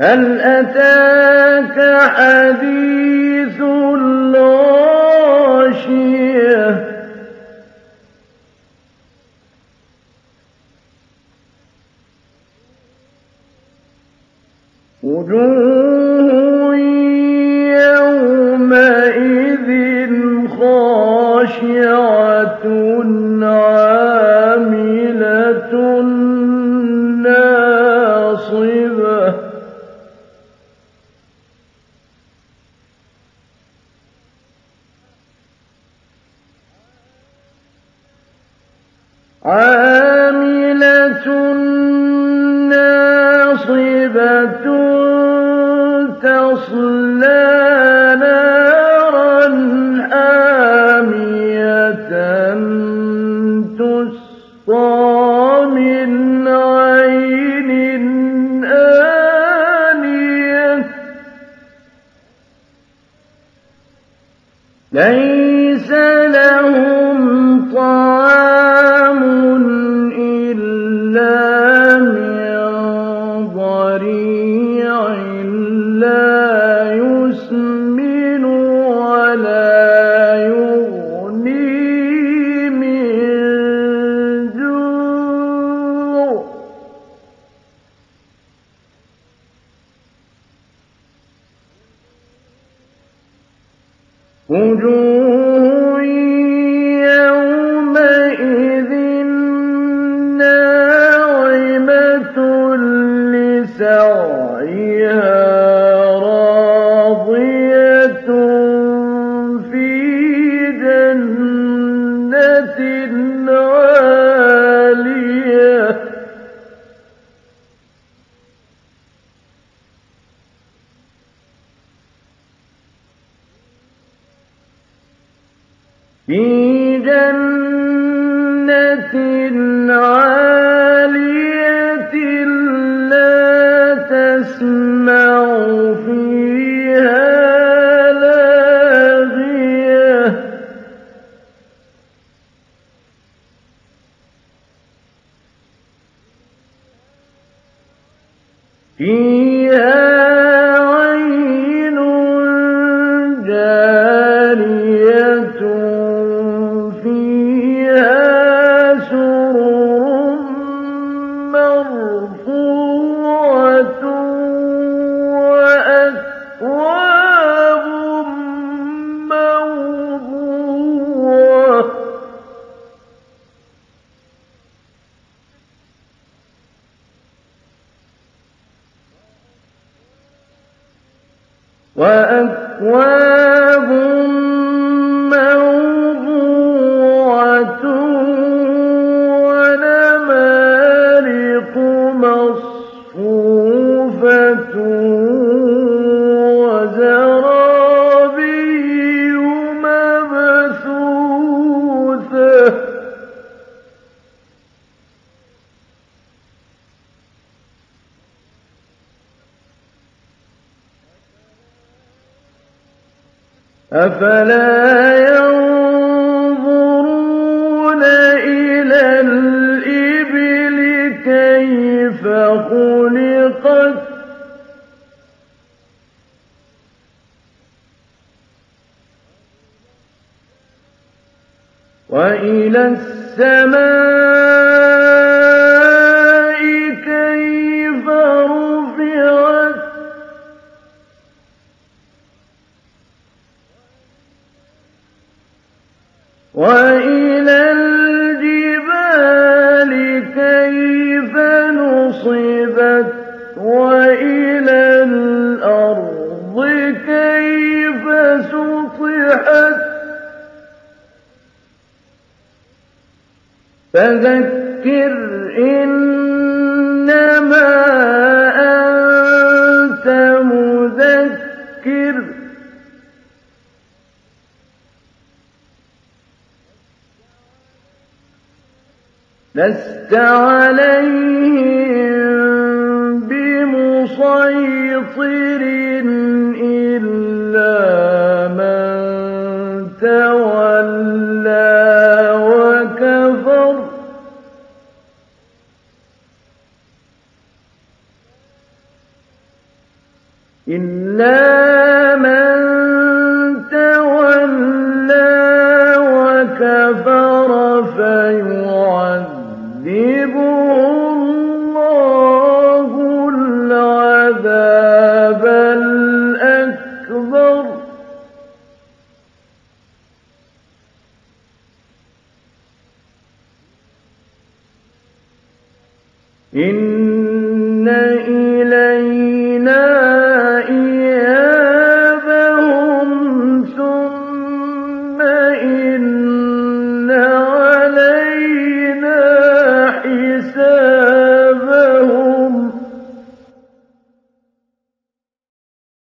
هل أتاك حديث الغاشية وجوه يومئذ خاشعة عاملة ناصبة تصلى نارا حامية تسقى من عين آنية ليس لهم طعام إلا من ضريع لا يسمن ولا يغني من جوع وجوه يومئذ ناعمة لسعيها راضية في جنة عالية في جنة عالية لا تسمع فيها لاغية فيها عين جارية فيها سرر مرفوعة وأكواب موضوعة ونمارق مصفوفة وزرابي مبثوثة أفلا ينظرون إلى الإبل كيف خلقت وإلى السماء كيف رفعت وإلى الجبال كيف نصبت وإلى الأرض كيف سطحت فذكر إنما أنت مذكر لست عليهم بمسيطر إلا من تولى وكفر إِلَّا مَن تَوَلَّىٰ وَكَفَرَ فَيُعَذِّبُهُ اللَّهُ الْعَذَابَ الْأَكْبَرَ إِنَّ